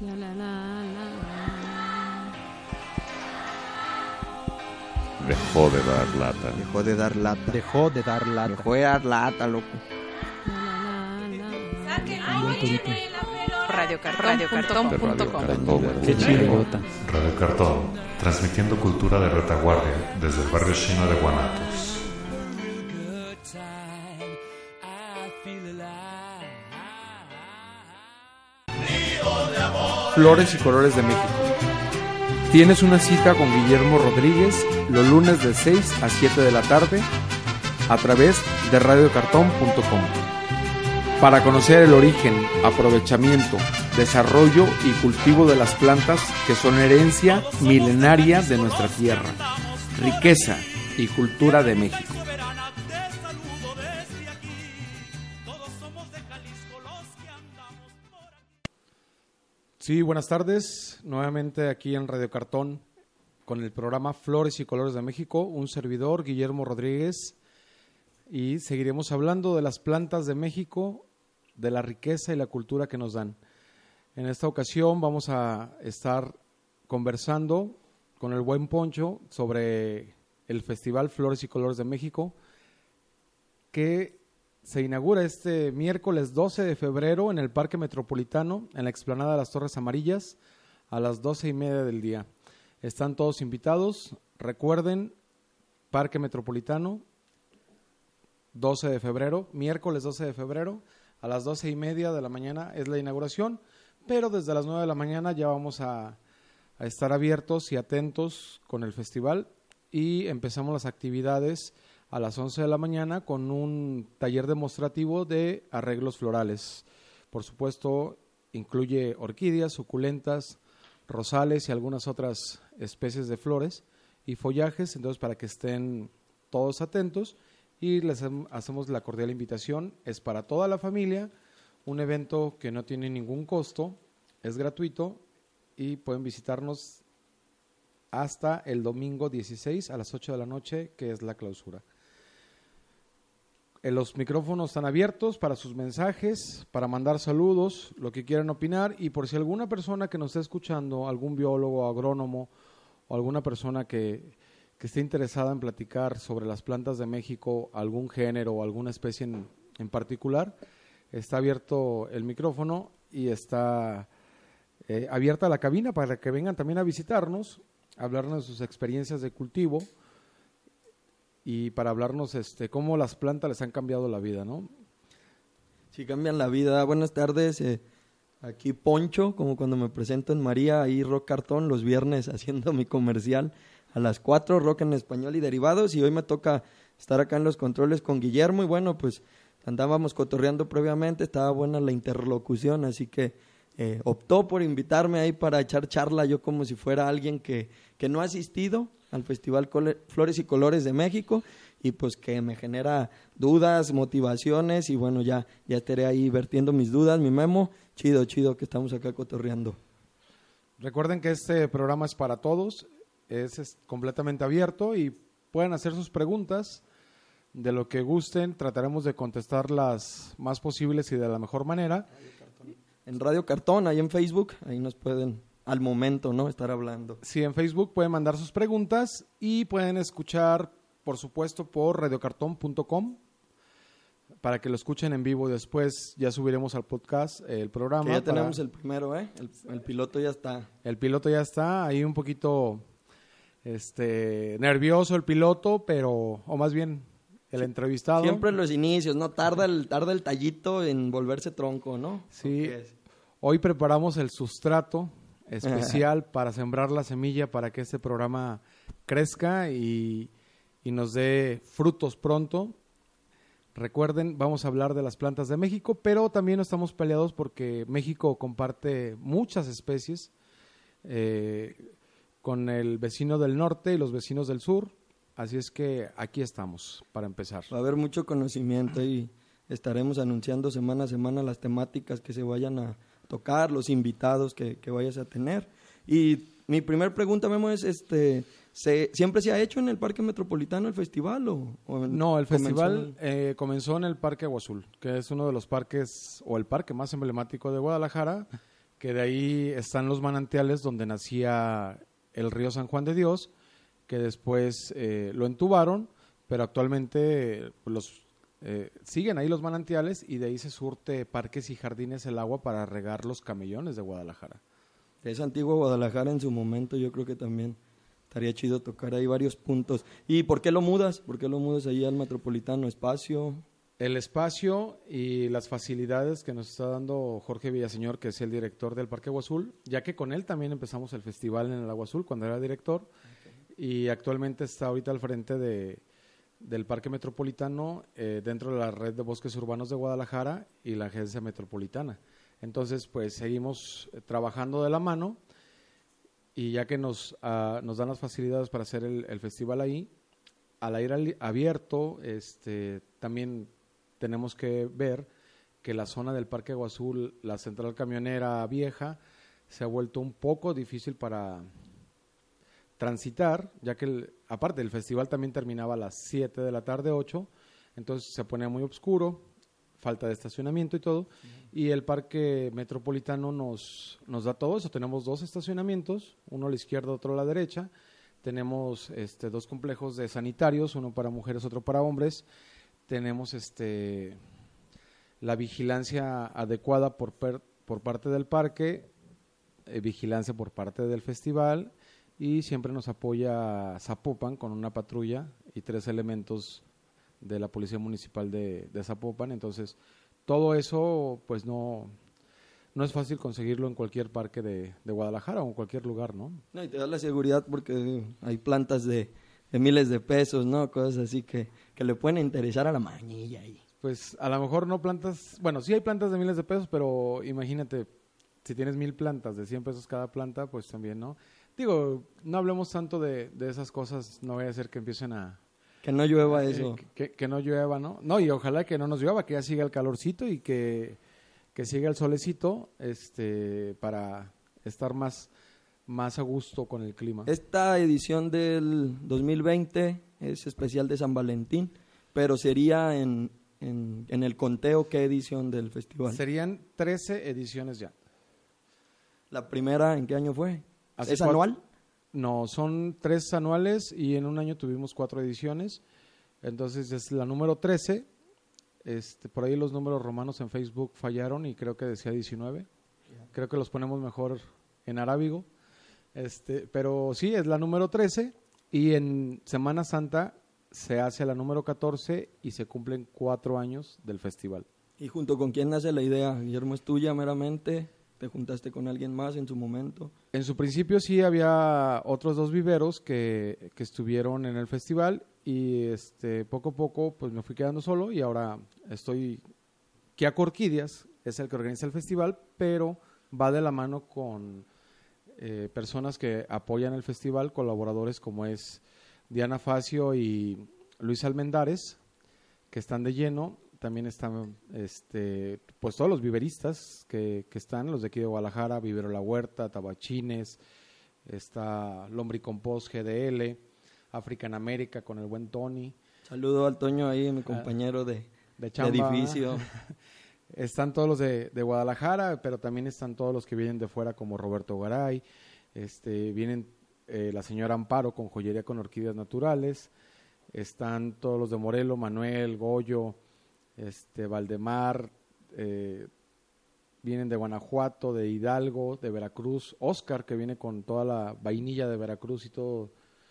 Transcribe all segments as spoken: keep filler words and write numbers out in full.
La, la, la, la. Dejó de dar lata. Dejó de dar lata. Dejó de dar lata. Dejó de dar lata, loco. Radio Cartón punto com. Qué chido. Radio Cartón, transmitiendo cultura de retaguardia desde el barrio chino de Guanatos. Flores y Colores de México. Tienes una cita con Guillermo Rodríguez los lunes de seis a siete de la tarde a través de radio cartón punto com. Para conocer el origen, aprovechamiento, desarrollo y cultivo de las plantas que son herencia milenaria de nuestra tierra, riqueza y cultura de México. Sí, buenas tardes, nuevamente aquí en Radio Cartón con el programa Flores y Colores de México, un servidor, Guillermo Rodríguez, y seguiremos hablando de las plantas de México, de la riqueza y la cultura que nos dan. En esta ocasión vamos a estar conversando con el buen Poncho sobre el Festival Flores y Colores de México, que se inaugura este miércoles doce de febrero en el Parque Metropolitano, en la explanada de las Torres Amarillas, a las doce y media del día. Están todos invitados. Recuerden, Parque Metropolitano, doce de febrero, miércoles doce de febrero, a las doce y media de la mañana es la inauguración, pero desde las nueve de la mañana ya vamos a, a estar abiertos y atentos con el festival y empezamos las actividades a las once de la mañana con un taller demostrativo de arreglos florales. Por supuesto, incluye orquídeas, suculentas, rosales y algunas otras especies de flores y follajes, entonces para que estén todos atentos y les hacemos la cordial invitación. Es para toda la familia, un evento que no tiene ningún costo, es gratuito y pueden visitarnos hasta el domingo dieciséis a las ocho de la noche, que es la clausura. Los micrófonos están abiertos para sus mensajes, para mandar saludos, lo que quieran opinar, y por si alguna persona que nos esté escuchando, algún biólogo, agrónomo o alguna persona que, que esté interesada en platicar sobre las plantas de México, algún género o alguna especie en, en particular, está abierto el micrófono y está eh, abierta la cabina para que vengan también a visitarnos, a hablarnos de sus experiencias de cultivo y para hablarnos este cómo las plantas les han cambiado la vida, ¿no? Sí, cambian la vida. Buenas tardes, eh, aquí Poncho, como cuando me presento en María, ahí Rock Cartón, los viernes haciendo mi comercial a las cuatro, rock en español y derivados, y hoy me toca estar acá en los controles con Guillermo, y bueno, pues andábamos cotorreando previamente, estaba buena la interlocución, así que eh, optó por invitarme ahí para echar charla, yo como si fuera alguien que, que no ha asistido al Festival Cole- Flores y Colores de México, y pues que me genera dudas, motivaciones, y bueno, ya, ya estaré ahí vertiendo mis dudas, mi memo, chido, chido que estamos acá cotorreando. Recuerden que este programa es para todos, es, es completamente abierto y pueden hacer sus preguntas de lo que gusten, trataremos de contestar las más posibles y de la mejor manera. En Radio Cartón, ahí en Facebook, ahí nos pueden al momento, ¿no?, estar hablando. Sí, en Facebook pueden mandar sus preguntas y pueden escuchar, por supuesto, por radio cartón punto com para que lo escuchen en vivo. Después ya subiremos al podcast el programa. Que ya para... tenemos el primero, ¿eh? El, el piloto ya está. El piloto ya está, ahí un poquito este nervioso el piloto, pero, o más bien el sí, entrevistado. Siempre en los inicios, ¿no? Tarda el, tarda el tallito en volverse tronco, ¿no? Sí, hoy preparamos el sustrato especial para sembrar la semilla para que este programa crezca y, y nos dé frutos pronto. Recuerden, vamos a hablar de las plantas de México, pero también no estamos peleados porque México comparte muchas especies eh, con el vecino del norte y los vecinos del sur, así es que aquí estamos para empezar. Va a haber mucho conocimiento y estaremos anunciando semana a semana las temáticas que se vayan a tocar, los invitados que, que vayas a tener. Y mi primer pregunta, Memo, es, este, ¿se, ¿siempre se ha hecho en el Parque Metropolitano el festival? O, o no, el festival comenzó en... Eh, comenzó en el Parque Agua Azul, que es uno de los parques, o el parque más emblemático de Guadalajara, que de ahí están los manantiales donde nacía el río San Juan de Dios, que después eh, lo entubaron, pero actualmente eh, los eh, siguen ahí los manantiales y de ahí se surte Parques y Jardines el agua para regar los camellones de Guadalajara. Esa antigua Guadalajara en su momento yo creo que también estaría chido tocar ahí varios puntos. ¿Y por qué lo mudas? ¿Por qué lo mudas ahí al Metropolitano? ¿Espacio? El espacio y las facilidades que nos está dando Jorge Villaseñor, que es el director del Parque Agua Azul, ya que con él también empezamos el festival en el Agua Azul cuando era director, okay. Y actualmente está ahorita al frente de, del Parque Metropolitano eh, dentro de la red de bosques urbanos de Guadalajara y la agencia metropolitana. Entonces, pues seguimos trabajando de la mano y ya que nos, uh, nos dan las facilidades para hacer el, el festival ahí, al aire abierto, este, también tenemos que ver que la zona del Parque Agua Azul, la central camionera vieja, se ha vuelto un poco difícil para transitar, ya que el, aparte el festival también terminaba a las siete de la tarde, ocho, entonces se ponía muy oscuro, falta de estacionamiento y todo, uh-huh. Y el Parque Metropolitano nos, nos da todo eso, tenemos dos estacionamientos, uno a la izquierda, otro a la derecha, tenemos este, dos complejos de sanitarios, uno para mujeres, otro para hombres, tenemos este la vigilancia adecuada por, per, por parte del parque, eh, vigilancia por parte del festival y siempre nos apoya Zapopan con una patrulla y tres elementos de la Policía Municipal de, de Zapopan. Entonces, todo eso pues no, no es fácil conseguirlo en cualquier parque de, de Guadalajara o en cualquier lugar, ¿no? No, y te da la seguridad porque hay plantas de, de miles de pesos, ¿no? Cosas así que, que le pueden interesar a la mañilla ahí. Pues a lo mejor no plantas, bueno, sí hay plantas de miles de pesos, pero imagínate, si tienes mil plantas de cien pesos cada planta, pues también, ¿no? Digo, no hablemos tanto de, de esas cosas, no vaya a ser que empiecen a... Que no llueva eh, eso. Que, que no llueva, ¿no? No, y ojalá que no nos llueva, que ya siga el calorcito y que, que siga el solecito, este, para estar más, más a gusto con el clima. Esta edición del dos mil veinte es especial de San Valentín, pero sería en... En, en el conteo, ¿qué edición del festival? Serían trece ediciones ya. ¿La primera en qué año fue? ¿Es cuatro? ¿Anual? No, son tres anuales y en un año tuvimos cuatro ediciones. Entonces es la número trece. Este, por ahí los números romanos en Facebook fallaron y creo que decía diecinueve. Yeah. Creo que los ponemos mejor en arábigo. Este, pero sí, es la número trece y en Semana Santa se hace la número catorce y se cumplen cuatro años del festival. ¿Y junto con quién nace la idea? Guillermo, ¿es tuya meramente? ¿Te juntaste con alguien más en su momento? En su principio sí había otros dos viveros que, que estuvieron en el festival y este poco a poco pues me fui quedando solo y ahora estoy... Kia Orquídeas es el que organiza el festival, pero va de la mano con eh, personas que apoyan el festival, colaboradores como es Diana Facio y Luis Almendares, que están de lleno. También están este, pues todos los viveristas que, que están, los de aquí de Guadalajara, Vivero La Huerta, Tabachines, está Lombricompost G D L, African America con el buen Tony. Saludo al Toño ahí, mi compañero de, de, de edificio. Están todos los de, de Guadalajara, pero también están todos los que vienen de fuera como Roberto Garay, este, vienen Eh, la señora Amparo con joyería con orquídeas naturales, están todos los de Morelos, Manuel, Goyo, este, Valdemar, eh, vienen de Guanajuato, de Hidalgo, de Veracruz, Oscar que viene con toda la vainilla de Veracruz y todo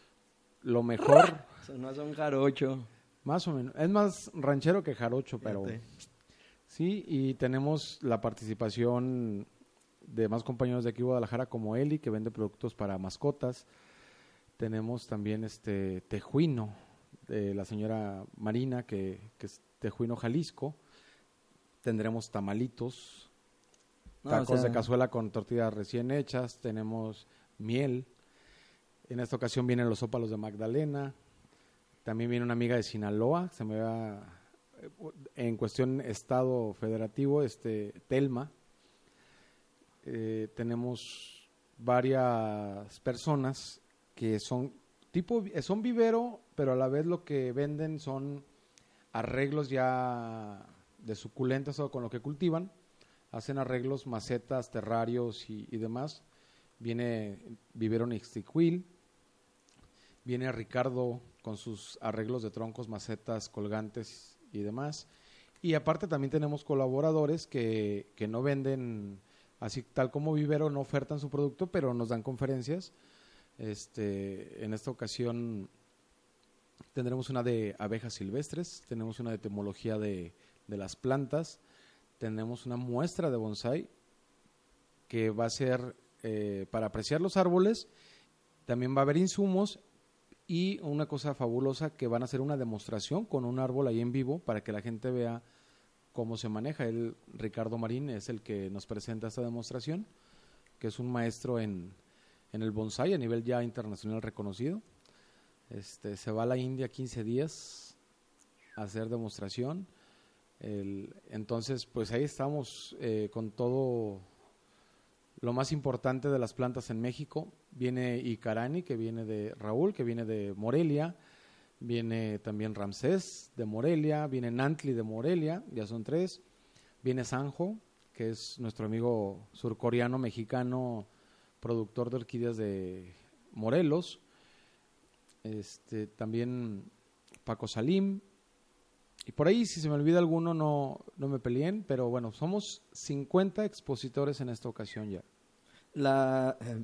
lo mejor. No son jarocho. Más o menos, es más ranchero que jarocho, pero Fíjate. Sí, y tenemos la participación de más compañeros de aquí de Guadalajara como Eli, que vende productos para mascotas. Tenemos también este Tejuino, de la señora Marina, que, que es Tejuino Jalisco. Tendremos tamalitos, no, tacos o sea... de cazuela con tortillas recién hechas. Tenemos miel. En esta ocasión vienen los ópalos de Magdalena. También viene una amiga de Sinaloa, se me va en cuestión estado federativo, este Telma. Eh, tenemos varias personas que son tipo son vivero, pero a la vez lo que venden son arreglos ya de suculentas o con lo que cultivan. hacen arreglos, macetas, terrarios y, y demás. Viene Vivero Ixtiquil, viene Ricardo con sus arreglos de troncos, macetas, colgantes y demás. Y aparte también tenemos colaboradores que, que no venden así tal como Vivero, no ofertan su producto, pero nos dan conferencias. Este, en esta ocasión tendremos una de abejas silvestres, tenemos una de etimología de, de las plantas, tenemos una muestra de bonsái que va a ser eh, para apreciar los árboles, también va a haber insumos y una cosa fabulosa que van a hacer una demostración con un árbol ahí en vivo para que la gente vea cómo se maneja. El Ricardo Marín es el que nos presenta esta demostración, que es un maestro en, en el bonsái a nivel ya internacional reconocido. Este, se va a la India quince días a hacer demostración. El, entonces, pues ahí estamos eh, con todo lo más importante de las plantas en México. Viene Icarani, que viene de Raúl, que viene de Morelia. Viene también Ramsés de Morelia, viene Nantli de Morelia, ya son tres. Viene Sanjo, que es nuestro amigo surcoreano, mexicano, productor de orquídeas de Morelos. Este, también Paco Salim. Y por ahí, si se me olvida alguno, no, no me peleen, pero bueno, somos cincuenta expositores en esta ocasión ya. La... Eh...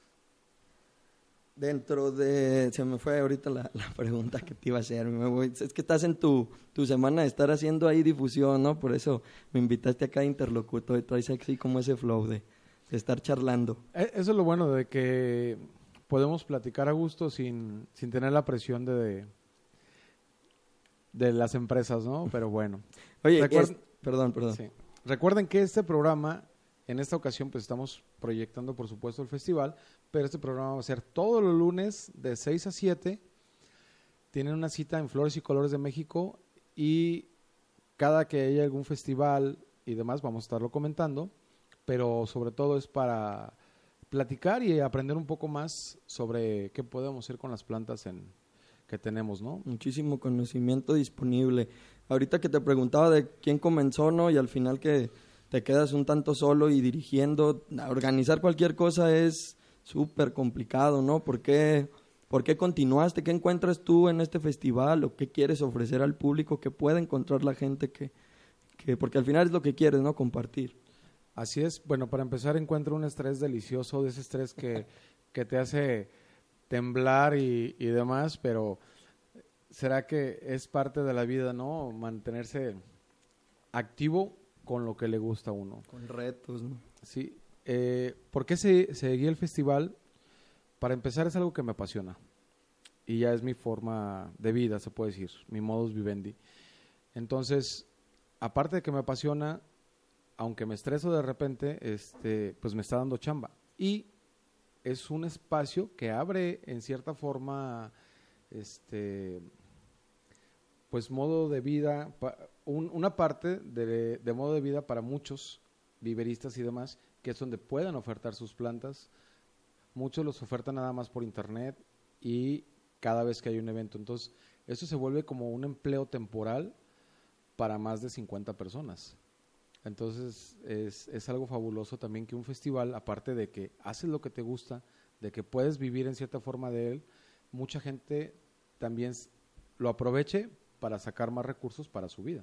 Dentro de, se me fue ahorita la, la pregunta que te iba a hacer, me voy, es que estás en tu, tu semana de estar haciendo ahí difusión, ¿no? Por eso me invitaste acá a interlocutor y traes así como ese flow de, de estar charlando. Eso es lo bueno de que podemos platicar a gusto sin, sin tener la presión de, de, de las empresas, ¿no? Pero bueno. Oye, Recuerden, es, perdón, perdón. Sí. Recuerden que este programa, en esta ocasión, pues estamos proyectando, por supuesto, el festival, pero este programa va a ser todos los lunes de seis a siete. Tienen una cita en Flores y Colores de México y cada que haya algún festival y demás vamos a estarlo comentando, pero sobre todo es para platicar y aprender un poco más sobre qué podemos hacer con las plantas en, que tenemos, ¿no? Muchísimo conocimiento disponible. Ahorita que te preguntaba de quién comenzó, ¿no? Y al final que te quedas un tanto solo y dirigiendo, organizar cualquier cosa es súper complicado, ¿no? ¿Por qué, ¿Por qué continuaste? ¿Qué encuentras tú en este festival? ¿O qué quieres ofrecer al público? ¿Qué puede encontrar la gente? que, que Porque al final es lo que quieres, ¿no? Compartir. Así es. Bueno, para empezar encuentro un estrés delicioso, de ese estrés que, que te hace temblar y, y demás, pero será que es parte de la vida, ¿no? Mantenerse activo con lo que le gusta a uno. Con retos, ¿no? Sí. Eh, ¿Por qué se, seguí el festival? Para empezar, es algo que me apasiona y ya es mi forma de vida, se puede decir, mi modus vivendi. Entonces, aparte de que me apasiona, aunque me estreso de repente, este, pues me está dando chamba. Y es un espacio que abre en cierta forma, este, pues modo de vida, un, una parte de, de modo de vida para muchos viveristas y demás, que es donde puedan ofertar sus plantas. Muchos los ofertan nada más por internet y cada vez que hay un evento. Entonces, eso se vuelve como un empleo temporal para más de cincuenta personas. Entonces, es, es algo fabuloso también que un festival, aparte de que haces lo que te gusta, de que puedes vivir en cierta forma de él, mucha gente también lo aproveche para sacar más recursos para su vida.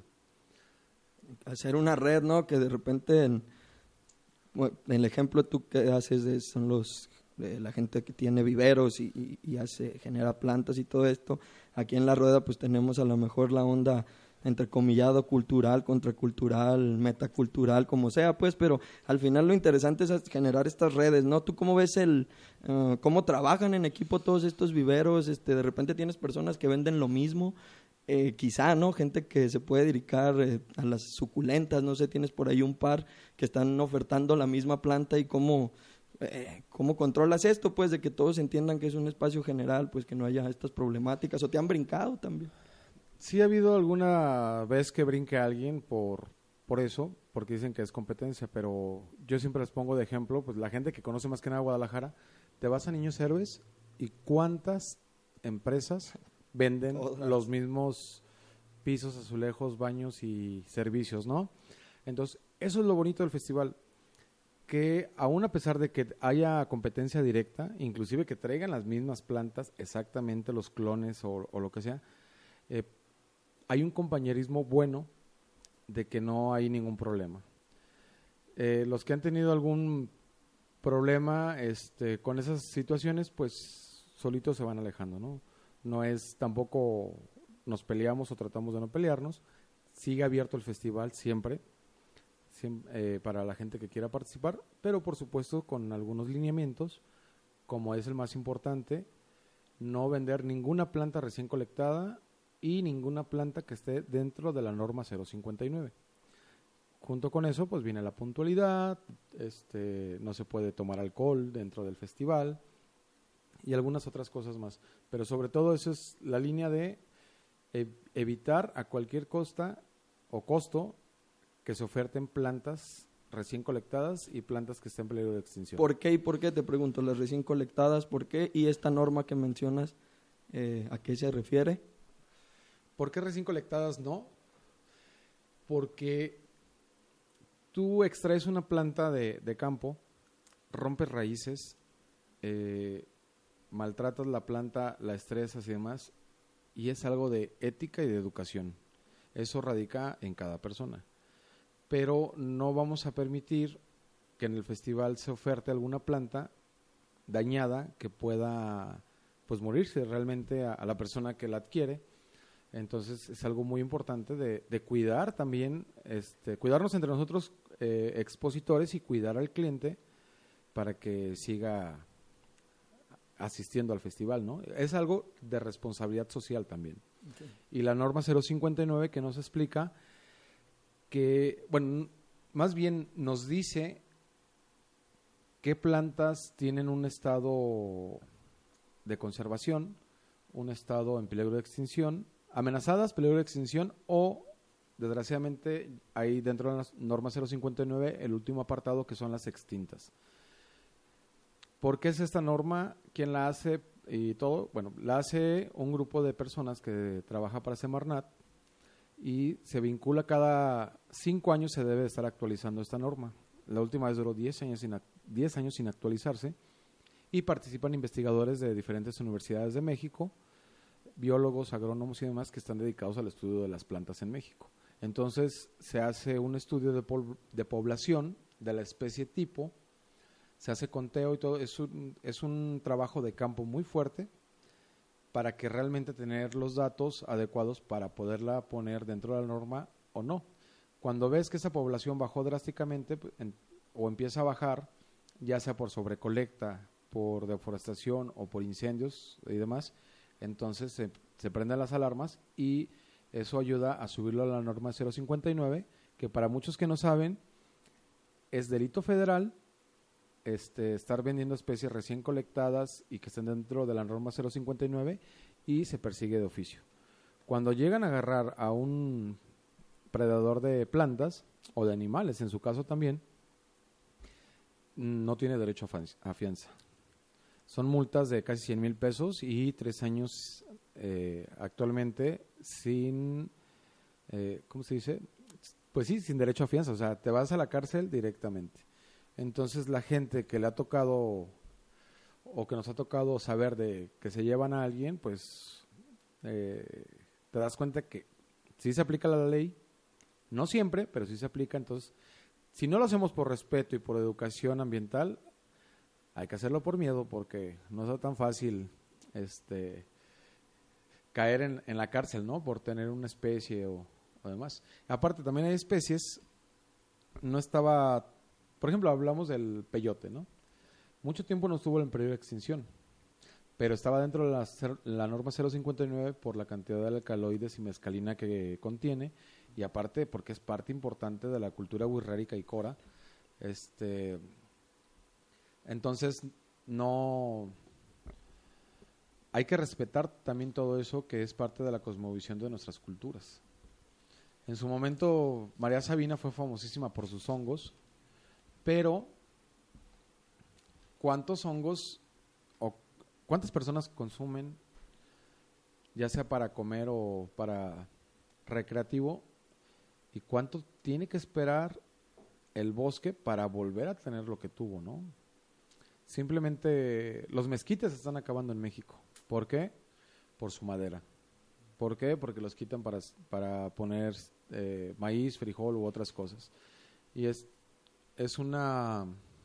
Hacer una red, ¿no? Que de repente, en, bueno, el ejemplo tú que haces de, son los de la gente que tiene viveros y, y, y hace genera plantas y todo esto. Aquí en La Rueda pues tenemos a lo mejor la onda entrecomillado cultural, contracultural, metacultural, como sea, pues, pero al final lo interesante es generar estas redes, ¿no? ¿Tú cómo ves el, uh, cómo trabajan en equipo todos estos viveros? Este, de repente tienes personas que venden lo mismo, eh, quizá, ¿no? Gente que se puede dedicar eh, a las suculentas, no sé, tienes por ahí un par que están ofertando la misma planta y cómo, eh, cómo controlas esto, pues, de que todos entiendan que es un espacio general, pues, que no haya estas problemáticas, o te han brincado también. Sí ha habido alguna vez que brinque a alguien por, por eso, porque dicen que es competencia, pero yo siempre les pongo de ejemplo, pues la gente que conoce más que nada Guadalajara, te vas a Niños Héroes y cuántas empresas venden Todas. los mismos pisos, azulejos, baños y servicios, ¿no? Entonces, eso es lo bonito del festival, que aún a pesar de que haya competencia directa, inclusive que traigan las mismas plantas, exactamente los clones o, o lo que sea, eh, hay un compañerismo bueno de que no hay ningún problema. Eh, los que han tenido algún problema este, con esas situaciones, pues solitos se van alejando, ¿no? No es tampoco nos peleamos o tratamos de no pelearnos, sigue abierto el festival siempre, siempre eh, para la gente que quiera participar, pero por supuesto con algunos lineamientos, como es el más importante, no vender ninguna planta recién colectada y ninguna planta que esté dentro de la norma cero cincuenta y nueve. Junto con eso, pues viene la puntualidad, este, no se puede tomar alcohol dentro del festival y algunas otras cosas más. Pero sobre todo eso es la línea de e- evitar a cualquier costa o costo que se oferten plantas recién colectadas y plantas que estén en peligro de extinción. ¿Por qué y por qué? Te pregunto, las recién colectadas, ¿por qué? Y esta norma que mencionas, eh, ¿a qué se refiere? ¿Por qué recién colectadas no? Porque tú extraes una planta de, de campo, rompes raíces, eh, maltratas la planta, la estresas y demás, y es algo de ética y de educación. Eso radica en cada persona. Pero no vamos a permitir que en el festival se oferte alguna planta dañada que pueda pues morirse realmente a, a la persona que la adquiere. Entonces es algo muy importante de, de cuidar también, este, cuidarnos entre nosotros eh, expositores y cuidar al cliente para que siga asistiendo al festival, ¿no? Es algo de responsabilidad social también. Okay. Y la norma cero cincuenta y nueve que nos explica que, bueno, más bien nos dice qué plantas tienen un estado de conservación, un estado en peligro de extinción, amenazadas, peligro de extinción o, desgraciadamente, ahí dentro de la norma cero cincuenta y nueve, el último apartado que son las extintas. ¿Por qué es esta norma? ¿Quién la hace? Y todo, bueno, la hace un grupo de personas que trabaja para Semarnat y se vincula cada cinco años, se debe estar actualizando esta norma. La última vez duró diez años sin, diez años sin actualizarse y participan investigadores de diferentes universidades de México, biólogos, agrónomos y demás que están dedicados al estudio de las plantas en México. Entonces se hace un estudio de, pol- de población de la especie tipo, se hace conteo y todo, es un, es un trabajo de campo muy fuerte para que realmente tener los datos adecuados para poderla poner dentro de la norma o no. Cuando ves que esa población bajó drásticamente en, o empieza a bajar, ya sea por sobrecolecta, por deforestación o por incendios y demás, entonces se, se prenden las alarmas y eso ayuda a subirlo a la norma cero cincuenta y nueve, que para muchos que no saben es delito federal este, estar vendiendo especies recién colectadas y que estén dentro de la norma cero cincuenta y nueve y se persigue de oficio. Cuando llegan a agarrar a un predador de plantas o de animales, en su caso también, no tiene derecho a fianza. Son multas de casi cien mil pesos y tres años eh, actualmente sin, eh, ¿cómo se dice? Pues sí, sin derecho a fianza, o sea, te vas a la cárcel directamente. Entonces la gente que le ha tocado o que nos ha tocado saber de que se llevan a alguien, pues eh, te das cuenta que sí se aplica la ley, no siempre, pero sí se aplica. Entonces, si no lo hacemos por respeto y por educación ambiental, hay que hacerlo por miedo, porque no es tan fácil este, caer en, en la cárcel, ¿no? Por tener una especie o, o demás. Aparte, también hay especies, no estaba, por ejemplo, hablamos del peyote, ¿no? Mucho tiempo no estuvo en peligro de extinción, pero estaba dentro de la, la norma cero cincuenta y nueve por la cantidad de alcaloides y mescalina que contiene, y aparte porque es parte importante de la cultura wixárika y cora. Este... Entonces, no hay que respetar también todo eso que es parte de la cosmovisión de nuestras culturas. En su momento, María Sabina fue famosísima por sus hongos, pero ¿cuántos hongos o cuántas personas consumen, ya sea para comer o para recreativo, y cuánto tiene que esperar el bosque para volver a tener lo que tuvo, ¿no? Simplemente los mezquites se están acabando en México. ¿Por qué? Por su madera. ¿Por qué? Porque los quitan para, para poner eh, maíz, frijol u otras cosas. Y es, es una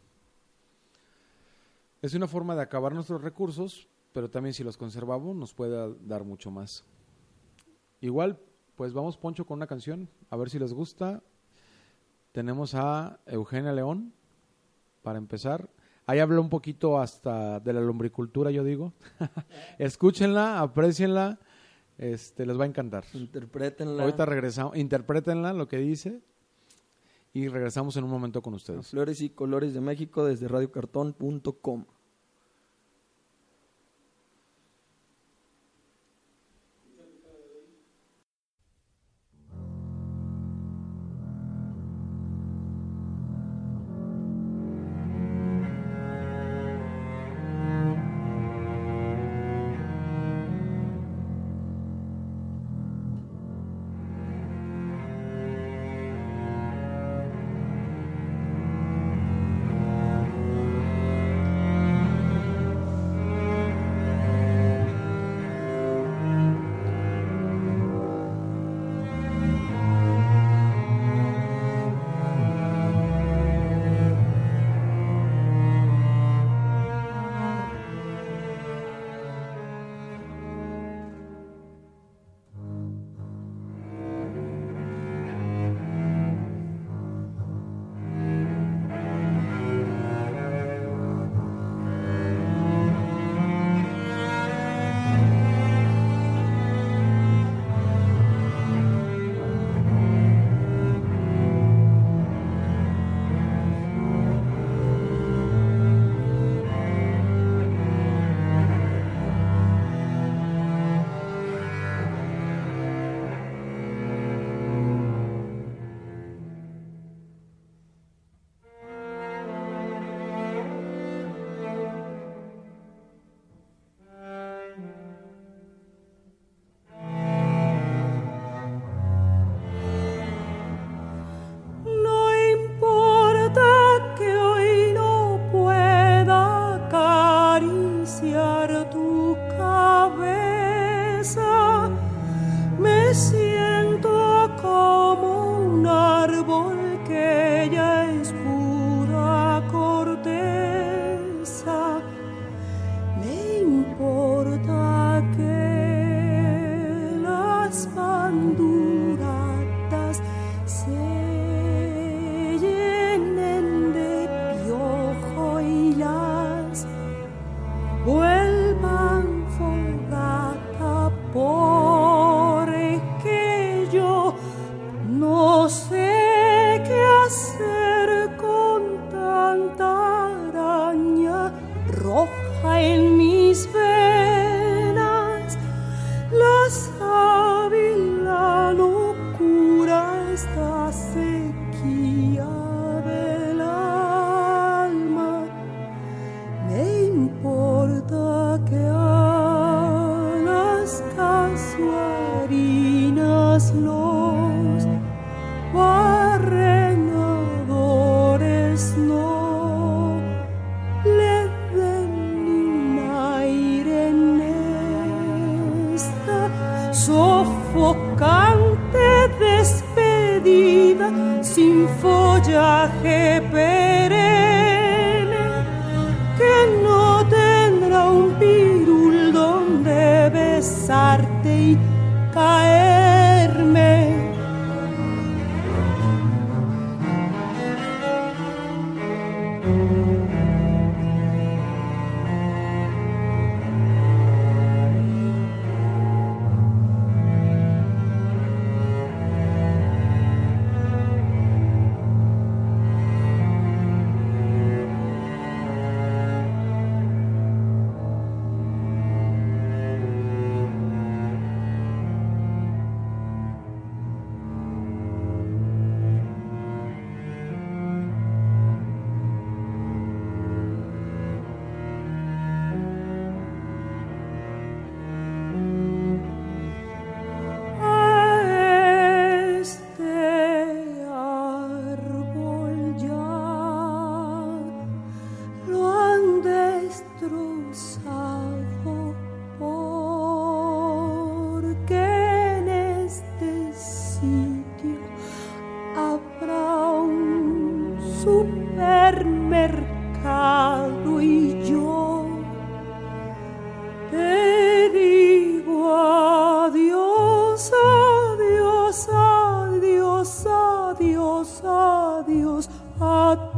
es una forma de acabar nuestros recursos, pero también si los conservamos nos puede dar mucho más. Igual, pues vamos, Poncho, con una canción, a ver si les gusta. Tenemos a Eugenia León, para empezar. Ahí habla un poquito hasta de la lombricultura, yo digo. Escúchenla, aprécienla, este, les va a encantar. Interprétenla. Ahorita regresamos, interprétenla lo que dice y regresamos en un momento con ustedes. Flores y Colores de México desde radio cartón punto com.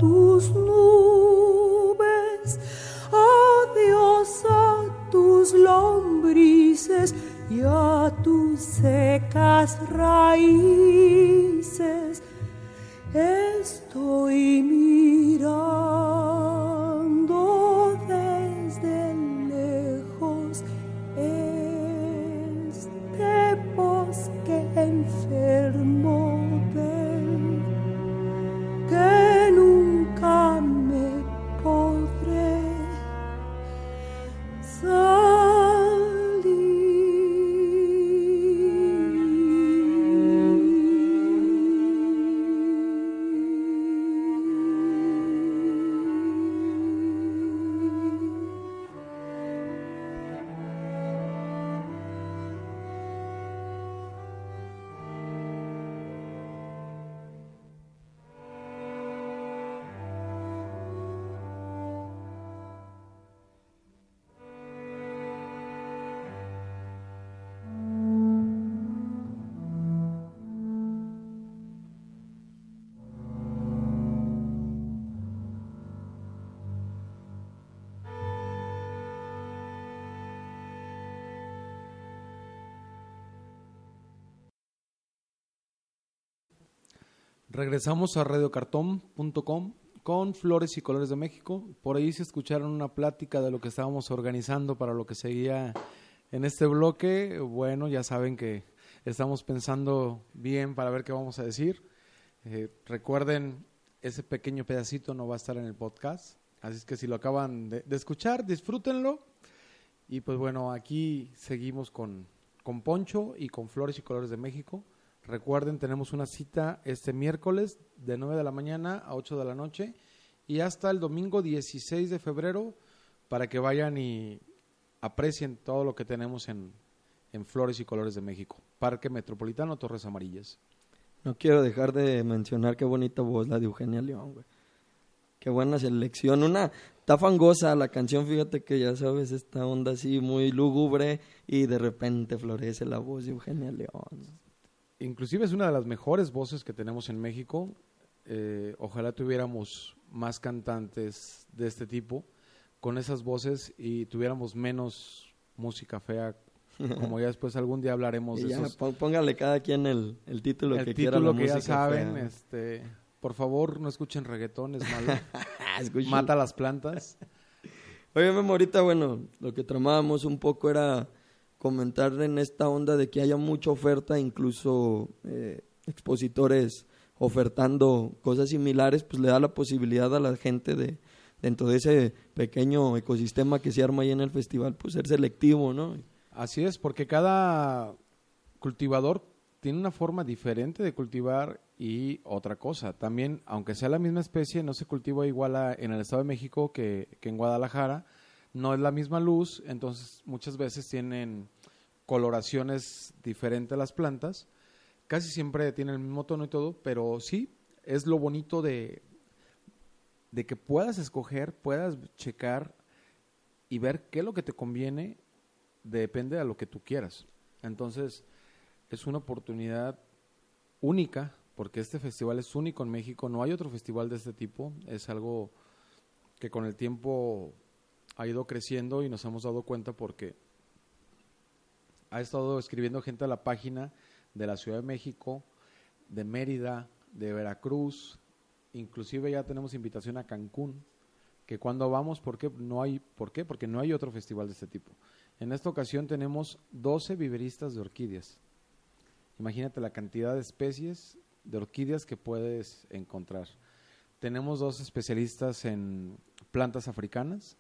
tus nubes, adiós a tus lombrices y a tus secas raíces. Estoy mirando desde lejos este bosque enfermo del que nunca me podré salir. Regresamos a radio cartón punto com con Flores y Colores de México. Por ahí se escucharon una plática de lo que estábamos organizando para lo que seguía en este bloque. Bueno, ya saben que estamos pensando bien para ver qué vamos a decir. Eh, recuerden, ese pequeño pedacito no va a estar en el podcast, así es que si lo acaban de, de escuchar, disfrútenlo. Y pues bueno, aquí seguimos con, con Poncho y con Flores y Colores de México. Recuerden, tenemos una cita este miércoles de nueve de la mañana a ocho de la noche y hasta el domingo dieciséis de febrero para que vayan y aprecien todo lo que tenemos en, en Flores y Colores de México. Parque Metropolitano Torres Amarillas. No quiero dejar de mencionar qué bonita voz la de Eugenia León, güey. Qué buena selección. Una, está fangosa la canción, fíjate que ya sabes, esta onda así muy lúgubre y de repente florece la voz de Eugenia León. Inclusive es una de las mejores voces que tenemos en México. Eh, ojalá tuviéramos más cantantes de este tipo con esas voces y tuviéramos menos música fea, como ya después algún día hablaremos de ya, esos. Póngale cada quien el, el título el que título quiera. El título que ya música saben, fea. este, por favor no escuchen reggaetón, es malo. Mata las plantas. Oye, Memo, ahorita, bueno, lo que tramábamos un poco era comentar en esta onda de que haya mucha oferta, incluso eh, expositores ofertando cosas similares, pues le da la posibilidad a la gente de, dentro de ese pequeño ecosistema que se arma ahí en el festival, pues ser selectivo, ¿no? Así es, porque cada cultivador tiene una forma diferente de cultivar y otra cosa. También, aunque sea la misma especie, no se cultiva igual a, en el Estado de México que, que en Guadalajara. No es la misma luz, entonces muchas veces tienen coloraciones diferentes las plantas. Casi siempre tienen el mismo tono y todo, pero sí, es lo bonito de, de que puedas escoger, puedas checar y ver qué es lo que te conviene, depende de lo que tú quieras. Entonces, es una oportunidad única, porque este festival es único en México, no hay otro festival de este tipo, es algo que con el tiempo ha ido creciendo y nos hemos dado cuenta porque ha estado escribiendo gente a la página de la Ciudad de México, de Mérida, de Veracruz, inclusive ya tenemos invitación a Cancún, que cuando vamos, ¿por qué? No hay, ¿por qué? Porque no hay otro festival de este tipo. En esta ocasión tenemos doce viveristas de orquídeas. Imagínate la cantidad de especies de orquídeas que puedes encontrar. Tenemos dos especialistas en plantas africanas.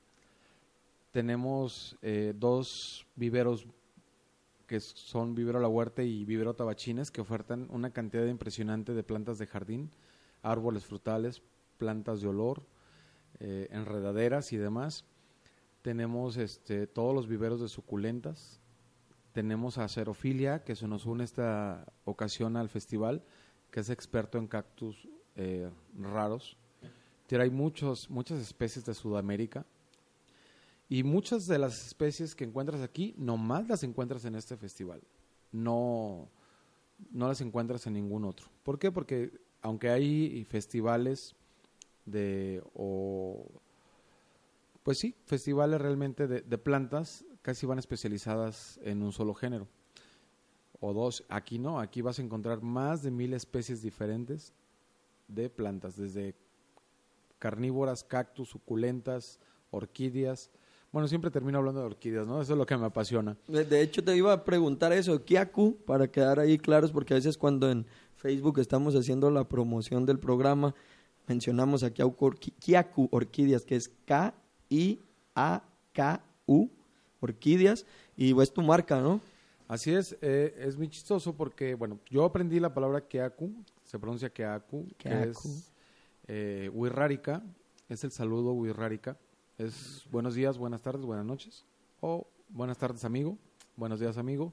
Tenemos eh, dos viveros que son Vivero La Huerta y Vivero Tabachines, que ofertan una cantidad impresionante de plantas de jardín, árboles frutales, plantas de olor, eh, enredaderas y demás. Tenemos este, todos los viveros de suculentas. Tenemos a Xerofilia, que se nos une esta ocasión al festival, que es experto en cactus eh, raros. Hay muchos, muchas especies de Sudamérica. Y muchas de las especies que encuentras aquí, nomás las encuentras en este festival. No, no las encuentras en ningún otro. ¿Por qué? Porque aunque hay festivales de o pues sí, festivales realmente de, de plantas, casi van especializadas en un solo género o dos. Aquí no, aquí vas a encontrar más de mil especies diferentes de plantas, desde carnívoras, cactus, suculentas, orquídeas. Bueno, siempre termino hablando de orquídeas, ¿no? Eso es lo que me apasiona. De, de hecho, te iba a preguntar eso, Kiaku, para quedar ahí claros, porque a veces cuando en Facebook estamos haciendo la promoción del programa, mencionamos a Kiaku, Kiaku Orquídeas, que es K I A K U, Orquídeas, y es tu marca, ¿no? Así es, eh, es muy chistoso porque, bueno, yo aprendí la palabra Kiaku, se pronuncia Kiaku, que es eh, wixárika, es el saludo wixárika. Es buenos días, buenas tardes, buenas noches. O buenas tardes, amigo. Buenos días, amigo.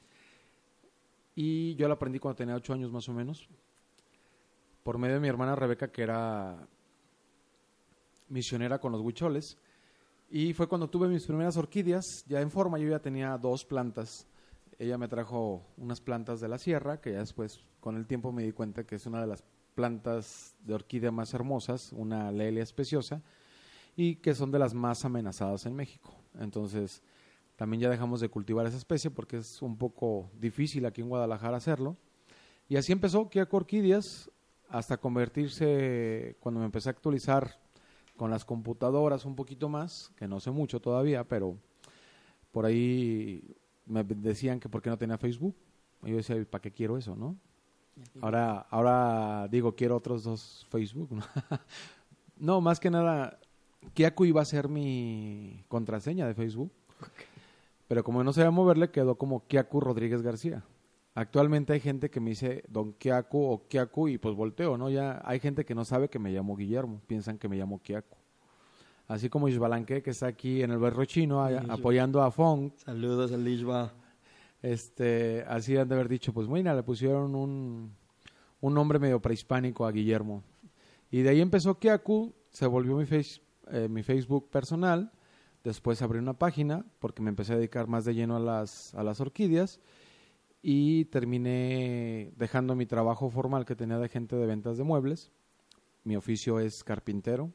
Y yo la aprendí cuando tenía ocho años más o menos. Por medio de mi hermana Rebeca, que era misionera con los huicholes. Y fue cuando tuve mis primeras orquídeas, ya en forma. Yo ya tenía dos plantas. Ella me trajo unas plantas de la sierra, que ya después, con el tiempo, me di cuenta que es una de las plantas de orquídea más hermosas, una Lelia especiosa, y que son de las más amenazadas en México. Entonces, también ya dejamos de cultivar esa especie porque es un poco difícil aquí en Guadalajara hacerlo. Y así empezó Kiaku Orquídeas, hasta convertirse, cuando me empecé a actualizar con las computadoras un poquito más, que no sé mucho todavía, pero por ahí me decían que por qué no tenía Facebook. Y yo decía, ¿para qué quiero eso, no? Ahora, ahora digo, quiero otros dos Facebook. No, más que nada, Kiaku iba a ser mi contraseña de Facebook, okay. Pero como no sabía moverle, quedó como Kiaku Rodríguez García. Actualmente hay gente que me dice Don Kiaku o Kiaku y pues volteo, ¿no? Ya hay gente que no sabe que me llamo Guillermo, piensan que me llamo Kiaku. Así como Ishbalanque, que está aquí en el barrio chino, sí, a, apoyando a Fong. Saludos al Ishba. Este, así han de haber dicho, pues mira, le pusieron un, un nombre medio prehispánico a Guillermo. Y de ahí empezó Kiaku, se volvió mi face, eh, mi Facebook personal. Después abrí una página porque me empecé a dedicar más de lleno a las, a las orquídeas y terminé dejando mi trabajo formal que tenía de agente de ventas de muebles. Mi oficio es carpintero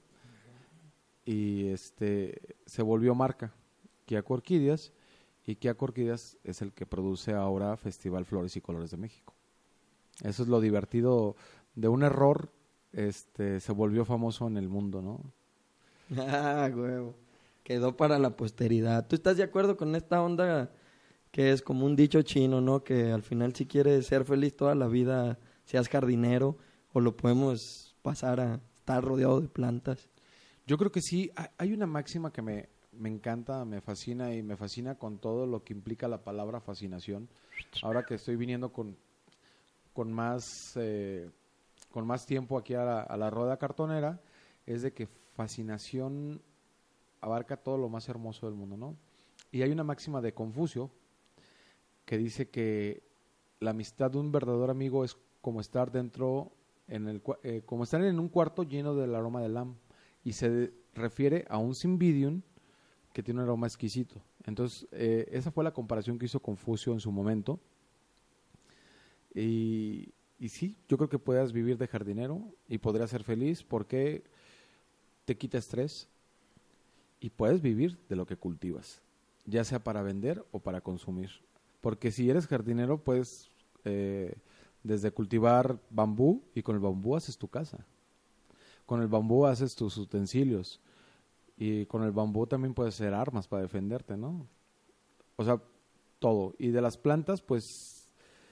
y este se volvió marca Kiaku Orquídeas, y Kiaku Orquídeas es el que produce ahora Festival Flores y Colores de México. Eso es lo divertido de un error, este se volvió famoso en el mundo, ¿no? Ah, huevo. Quedó para la posteridad. ¿Tú estás de acuerdo con esta onda que es como un dicho chino, ¿no? Que al final si quieres ser feliz toda la vida, seas jardinero, o lo podemos pasar a estar rodeado de plantas? Yo creo que sí. Hay una máxima que me, me encanta, me fascina y me fascina con todo lo que implica la palabra fascinación. Ahora que estoy viniendo con, con, más, eh, con más tiempo aquí a la, a la rueda cartonera, es de que fascinación abarca todo lo más hermoso del mundo, ¿no? Y hay una máxima de Confucio que dice que la amistad de un verdadero amigo es como estar dentro, en el, eh, como estar en un cuarto lleno del aroma del lam, y se de, refiere a un cymbidium que tiene un aroma exquisito. Entonces, eh, esa fue la comparación que hizo Confucio en su momento. Y, y sí, yo creo que puedas vivir de jardinero y podrías ser feliz porque te quita estrés y puedes vivir de lo que cultivas, ya sea para vender o para consumir. Porque si eres jardinero, puedes eh, desde cultivar bambú, y con el bambú haces tu casa. Con el bambú haces tus utensilios. Y con el bambú también puedes hacer armas para defenderte, ¿no? O sea, todo. Y de las plantas, pues,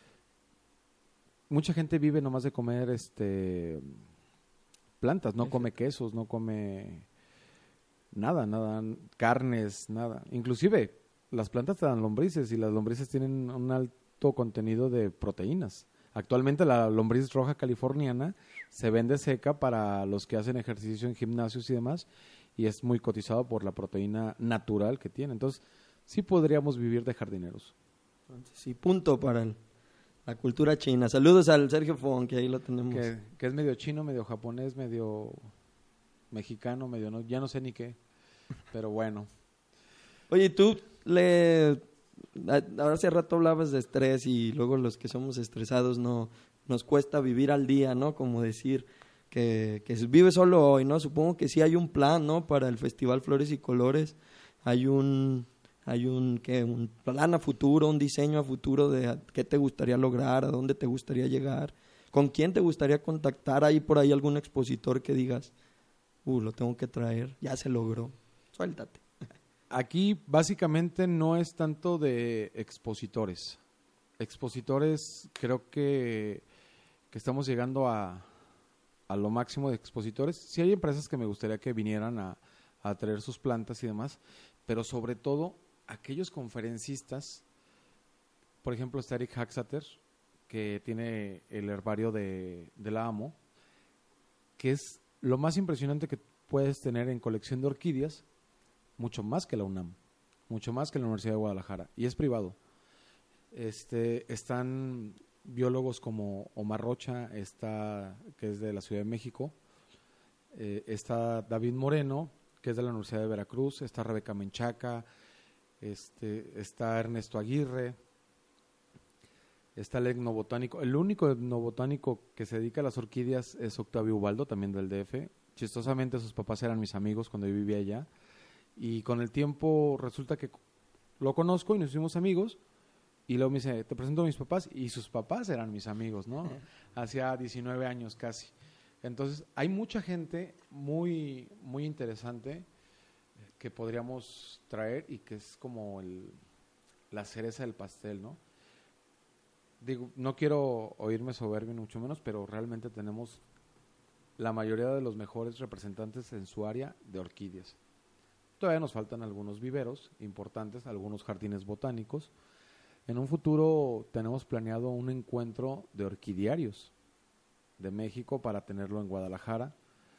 mucha gente vive nomás de comer este plantas, no come quesos, no come nada, nada, carnes, nada. Inclusive, las plantas te dan lombrices y las lombrices tienen un alto contenido de proteínas. Actualmente la lombriz roja californiana se vende seca para los que hacen ejercicio en gimnasios y demás, y es muy cotizado por la proteína natural que tiene. Entonces, sí podríamos vivir de jardineros. Sí, punto para el, la cultura china. Saludos al Sergio Fong, que ahí lo tenemos. Que, que es medio chino, medio japonés, medio mexicano, medio no, ya no sé ni qué, pero bueno. Oye, tú le... Ahora hace rato hablabas de estrés y luego los que somos estresados no nos cuesta vivir al día, ¿no? Como decir, que, que vive solo hoy, ¿no? Supongo que sí hay un plan, ¿no? Para el Festival Flores y Colores. Hay un, hay un, ¿qué? Un plan a futuro, un diseño a futuro de a qué te gustaría lograr, a dónde te gustaría llegar. ¿Con quién te gustaría contactar? ¿Hay por ahí algún expositor que digas, uh, lo tengo que traer, ya se logró? Suéltate. Aquí básicamente no es tanto de expositores. Expositores, creo que, que estamos llegando a, a lo máximo de expositores. Sí hay empresas que me gustaría que vinieran a, a traer sus plantas y demás, pero sobre todo aquellos conferencistas, por ejemplo está Eric Haxater, que tiene el herbario de, de la AMO, que es lo más impresionante que puedes tener en colección de orquídeas, mucho más que la UNAM, mucho más que la Universidad de Guadalajara, y es privado. Este, están biólogos como Omar Rocha, está, que es de la Ciudad de México, eh, está David Moreno, que es de la Universidad de Veracruz, está Rebeca Menchaca, este, está Ernesto Aguirre, está el etnobotánico. El único etnobotánico que se dedica a las orquídeas es Octavio Ubaldo, también del D F. Chistosamente sus papás eran mis amigos cuando yo vivía allá, y con el tiempo resulta que lo conozco y nos hicimos amigos, y luego me dice, te presento a mis papás, y sus papás eran mis amigos, ¿no? Hacía diecinueve años casi. Entonces, hay mucha gente muy, muy interesante que podríamos traer y que es como el, la cereza del pastel, ¿no? Digo, no quiero oírme soberbio ni mucho menos, pero realmente tenemos la mayoría de los mejores representantes en su área de orquídeas. Todavía nos faltan algunos viveros importantes, algunos jardines botánicos. En un futuro tenemos planeado un encuentro de orquidiarios de México para tenerlo en Guadalajara.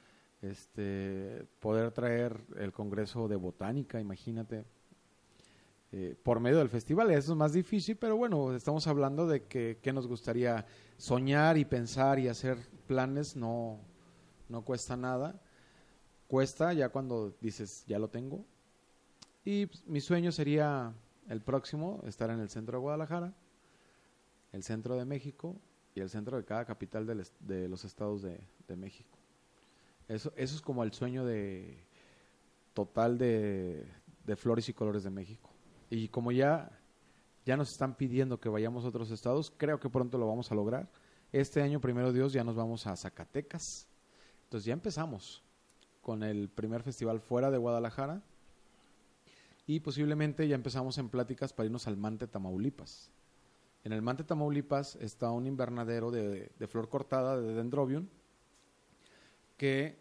Este, poder traer el Congreso de Botánica, imagínate, eh, por medio del festival. Eso es más difícil, pero bueno, estamos hablando de que, que nos gustaría soñar y pensar y hacer planes, no, no cuesta nada. Cuesta ya cuando dices, ya lo tengo. Y pues, mi sueño sería el próximo, estar en el centro de Guadalajara, el centro de México y el centro de cada capital de, les, de los estados de, de México. Eso, eso es como el sueño de total de, de Flores y Colores de México. Y como ya, ya nos están pidiendo que vayamos a otros estados, creo que pronto lo vamos a lograr. Este año, primero Dios, ya nos vamos a Zacatecas. Entonces ya empezamos con el primer festival fuera de Guadalajara y posiblemente ya empezamos en pláticas para irnos al Mante, Tamaulipas. En el Mante, Tamaulipas está un invernadero de, de flor cortada de Dendrobium que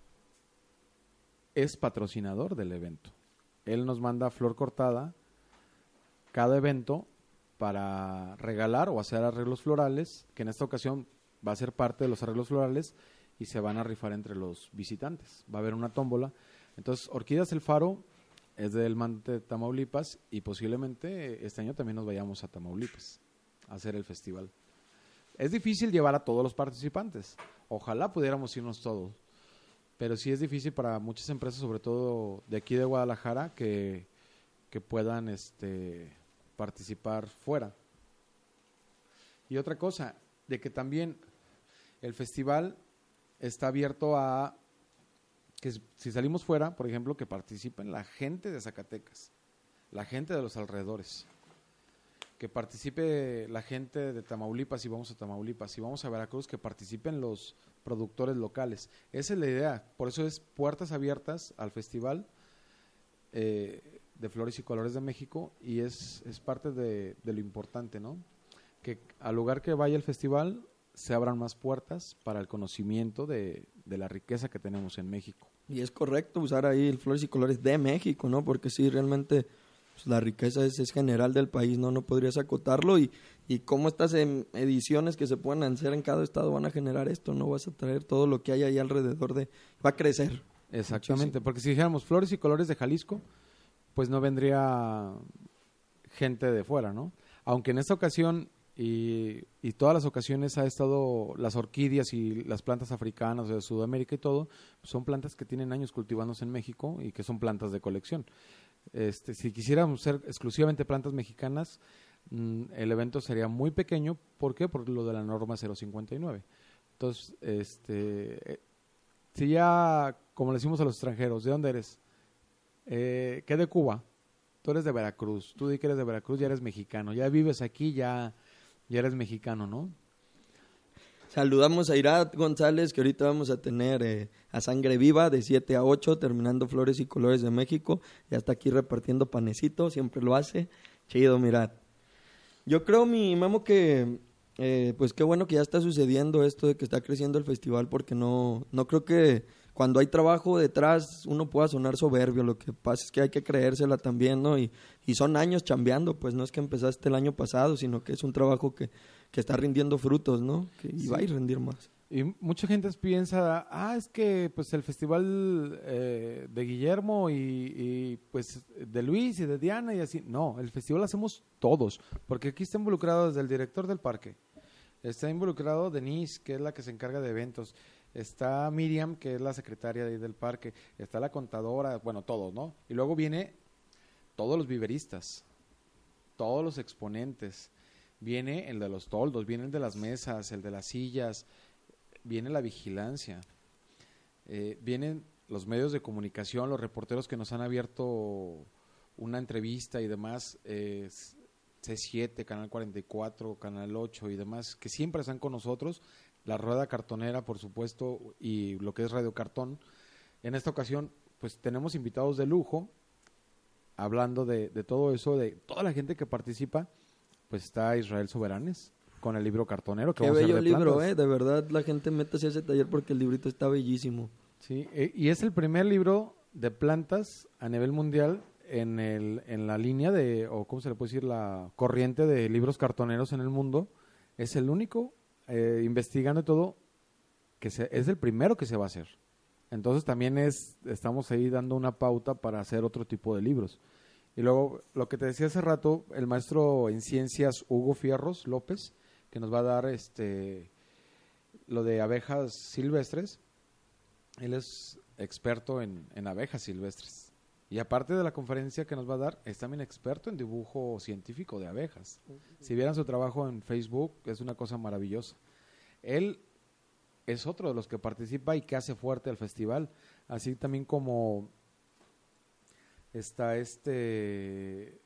es patrocinador del evento. Él nos manda flor cortada cada evento para regalar o hacer arreglos florales, que en esta ocasión va a ser parte de los arreglos florales y se van a rifar entre los visitantes. Va a haber una tómbola. Entonces, Orquídeas El Faro es del Mante, Tamaulipas, y posiblemente este año también nos vayamos a Tamaulipas a hacer el festival. Es difícil llevar a todos los participantes. Ojalá pudiéramos irnos todos. Pero sí es difícil para muchas empresas, sobre todo de aquí de Guadalajara, que, que puedan este, participar fuera. Y otra cosa, de que también el festival está abierto a que si salimos fuera, por ejemplo, que participen la gente de Zacatecas, la gente de los alrededores, que participe la gente de Tamaulipas si vamos a Tamaulipas, si vamos a Veracruz, que participen los productores locales. Esa es la idea, por eso es puertas abiertas al festival eh, de Flores y Colores de México, y es, es parte de, de lo importante, ¿no? Que al lugar que vaya el festival se abran más puertas para el conocimiento de, de la riqueza que tenemos en México. Y es correcto usar ahí el Flores y Colores de México, ¿no? Porque sí, realmente pues, la riqueza es, es general del país, ¿no? No podrías acotarlo, y, y cómo estas em, ediciones que se puedan hacer en cada estado van a generar esto, ¿no? Vas a traer todo lo que hay ahí alrededor de... va a crecer. Exactamente, muchísimo. Porque si dijéramos Flores y Colores de Jalisco, pues no vendría gente de fuera, ¿no? Aunque en esta ocasión... Y, y todas las ocasiones ha estado las orquídeas y las plantas africanas de Sudamérica y todo, son plantas que tienen años cultivándose en México y que son plantas de colección. Este, si quisiéramos ser exclusivamente plantas mexicanas, mmm, el evento sería muy pequeño. ¿Por qué? Por lo de la norma cero cincuenta y nueve. Entonces, este, eh, si ya, como le decimos a los extranjeros, ¿de dónde eres? Eh, ¿Qué de Cuba? Tú eres de Veracruz. Tú di que eres de Veracruz, ya eres mexicano. Ya vives aquí, ya, ya eres mexicano, ¿no? Saludamos a Irat González, que ahorita vamos a tener eh, a Sangre Viva de siete a ocho, terminando Flores y Colores de México. Ya está aquí repartiendo panecito, siempre lo hace. Chido, Irat. Yo creo, mi Memo, que eh, pues qué bueno que ya está sucediendo esto de que está creciendo el festival, porque no, no creo que cuando hay trabajo detrás uno pueda sonar soberbio. Lo que pasa es que hay que creérsela también, ¿no? Y, y son años chambeando, pues no es que empezaste el año pasado, sino que es un trabajo que, que está rindiendo frutos, ¿no? Que, y Sí. va a ir rendir más. Y mucha gente piensa, ah, es que pues el festival eh, de Guillermo y, y, pues de Luis y de Diana y así. No, el festival lo hacemos todos, porque aquí está involucrado desde el director del parque, está involucrado Denise, que es la que se encarga de eventos, está Miriam, que es la secretaria de ahí del parque, está la contadora, bueno, todos, ¿no? Y luego viene todos los viveristas, todos los exponentes, viene el de los toldos, viene el de las mesas, el de las sillas, viene la vigilancia, eh, vienen los medios de comunicación, los reporteros que nos han abierto una entrevista y demás, eh, C siete, Canal cuarenta y cuatro, Canal ocho y demás, que siempre están con nosotros, la Rueda Cartonera, por supuesto, y lo que es Radio Cartón. En esta ocasión, pues tenemos invitados de lujo, hablando de, de todo eso, de toda la gente que participa. Pues está Israel Soberanes con el libro Cartonero. Que Qué vamos a hacer bello de libro, plantas. eh, de verdad la gente métase a ese taller porque el librito está bellísimo. Sí, eh, y es el primer libro de plantas a nivel mundial en, el, en la línea de, o cómo se le puede decir, la corriente de libros cartoneros en el mundo. Es el único, eh, investigando todo, que se, es el primero que se va a hacer. Entonces también es, estamos ahí dando una pauta para hacer otro tipo de libros. Y luego, lo que te decía hace rato, el maestro en ciencias Hugo Fierros López, que nos va a dar este lo de abejas silvestres. Él es experto en, en abejas silvestres. Y aparte de la conferencia que nos va a dar, es también experto en dibujo científico de abejas. Si vieran su trabajo en Facebook, es una cosa maravillosa. Él es otro de los que participa y que hace fuerte el festival. Así también como está este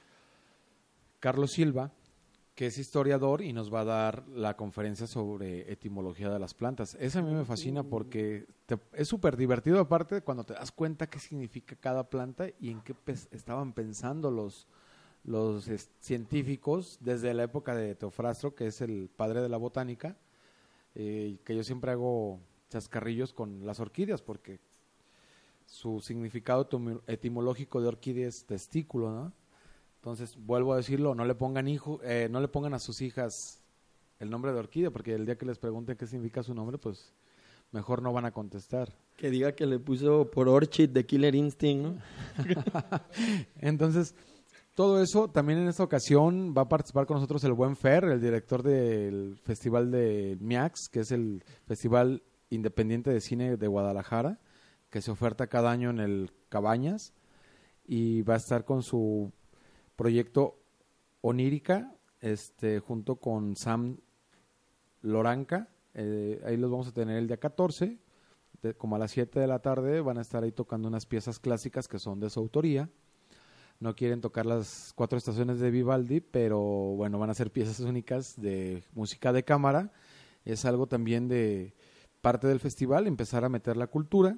Carlos Silva, que es historiador y nos va a dar la conferencia sobre etimología de las plantas. Esa a mí me fascina porque te, es súper divertido, aparte cuando te das cuenta qué significa cada planta y en qué pes, estaban pensando los, los es, científicos desde la época de Teofrastro, que es el padre de la botánica, eh, que yo siempre hago chascarrillos con las orquídeas porque su significado etimológico de orquídea es testículo, ¿no? Entonces, vuelvo a decirlo, no le pongan hijo, eh, no le pongan a sus hijas el nombre de orquídea, porque el día que les pregunten qué significa su nombre, pues mejor no van a contestar. Que diga que le puso por Orchid de Killer Instinct, ¿no? Entonces, todo eso, también en esta ocasión va a participar con nosotros el buen Fer, el director del Festival de MIAX, que es el Festival Independiente de Cine de Guadalajara, que se oferta cada año en el Cabañas, y va a estar con su proyecto Onírica, este, junto con Sam Loranca. Eh, ahí los vamos a tener el día catorce, de, como a las siete de la tarde, van a estar ahí tocando unas piezas clásicas que son de su autoría. No quieren tocar las cuatro estaciones de Vivaldi, pero bueno, van a ser piezas únicas de música de cámara. Es algo también de parte del festival, empezar a meter la cultura.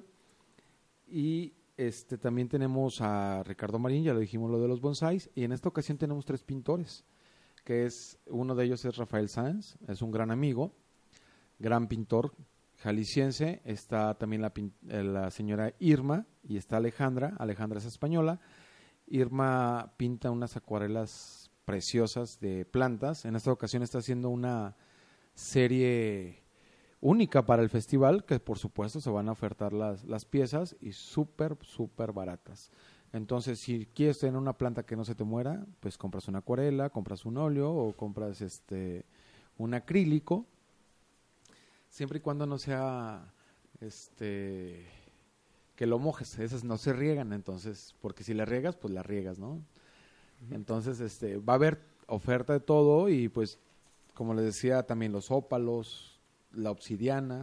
Y este también tenemos a Ricardo Marín, ya lo dijimos lo de los bonsáis, y en esta ocasión tenemos tres pintores, que es, uno de ellos es Rafael Sáenz, es un gran amigo, gran pintor jalisciense. Está también la, la señora Irma, y está Alejandra, Alejandra es española. Irma pinta unas acuarelas preciosas de plantas. En esta ocasión está haciendo una serie única para el festival, que por supuesto se van a ofertar las, las piezas y súper, súper baratas. Entonces, si quieres tener una planta que no se te muera, pues compras una acuarela, compras un óleo o compras este un acrílico, siempre y cuando no sea este que lo mojes. Esas no se riegan, entonces, porque si la riegas, pues la riegas, ¿no? Uh-huh. Entonces, este va a haber oferta de todo y pues, como les decía, también los ópalos, La Obsidiana.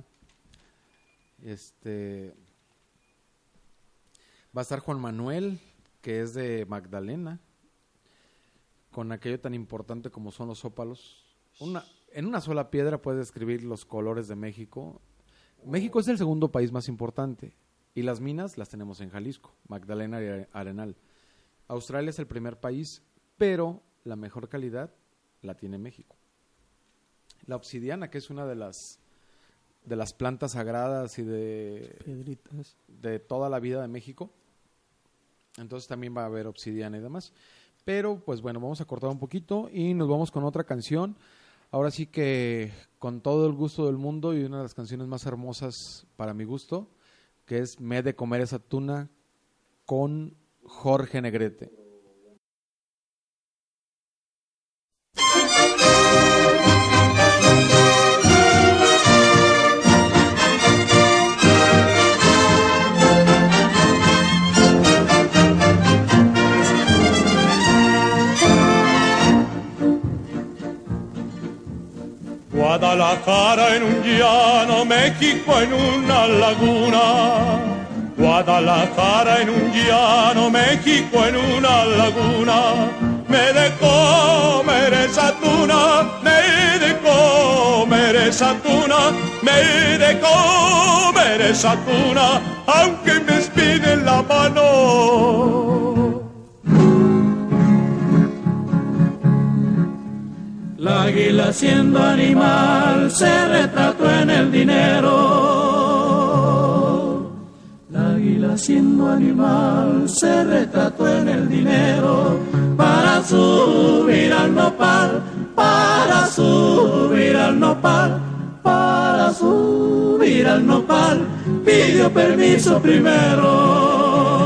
Este va a estar Juan Manuel, que es de Magdalena, con aquello tan importante como son los ópalos. Una, en una sola piedra puedes describir los colores de México. México es el segundo país más importante y las minas las tenemos en Jalisco, Magdalena y Arenal. Australia es el primer país, pero la mejor calidad la tiene México. La obsidiana, que es una de las de las plantas sagradas y de Piedritas. de toda la vida de México. Entonces también va a haber obsidiana y demás. Pero pues bueno, vamos a cortar un poquito y nos vamos con otra canción. Ahora sí que con todo el gusto del mundo y una de las canciones más hermosas para mi gusto, que es Me he de comer esa tuna, con Jorge Negrete. Guadalajara en un llano, México en una laguna. Guadalajara en un llano, México en una laguna. Me he de comer esa tuna, me he de comer esa tuna, me he de comer esa tuna, aunque me espine la mano. La águila siendo animal se retrató en el dinero. La águila siendo animal se retrató en el dinero. Para subir al nopal, para subir al nopal, para subir al nopal, pidió permiso primero.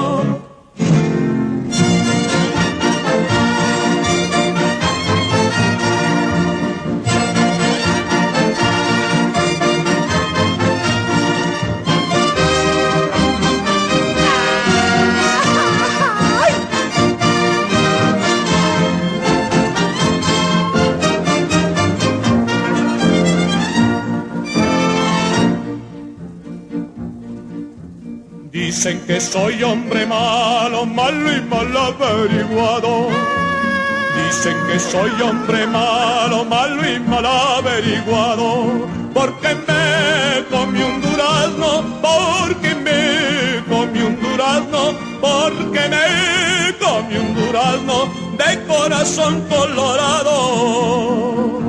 Dicen que soy hombre malo, malo y mal averiguado. Dicen que soy hombre malo, malo y mal averiguado. Porque me comí un durazno, porque me comí un durazno, porque me comí un durazno de corazón colorado.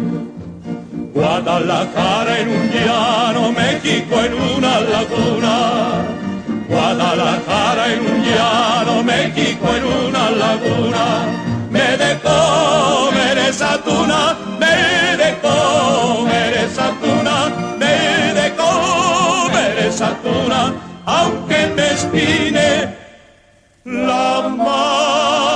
Guadalajara en un llano, México en una laguna. Guadalajara en un llano, México en una laguna. Me he de comer esa tuna, me he de comer esa tuna, me he de comer esa tuna, aunque me espine la mano.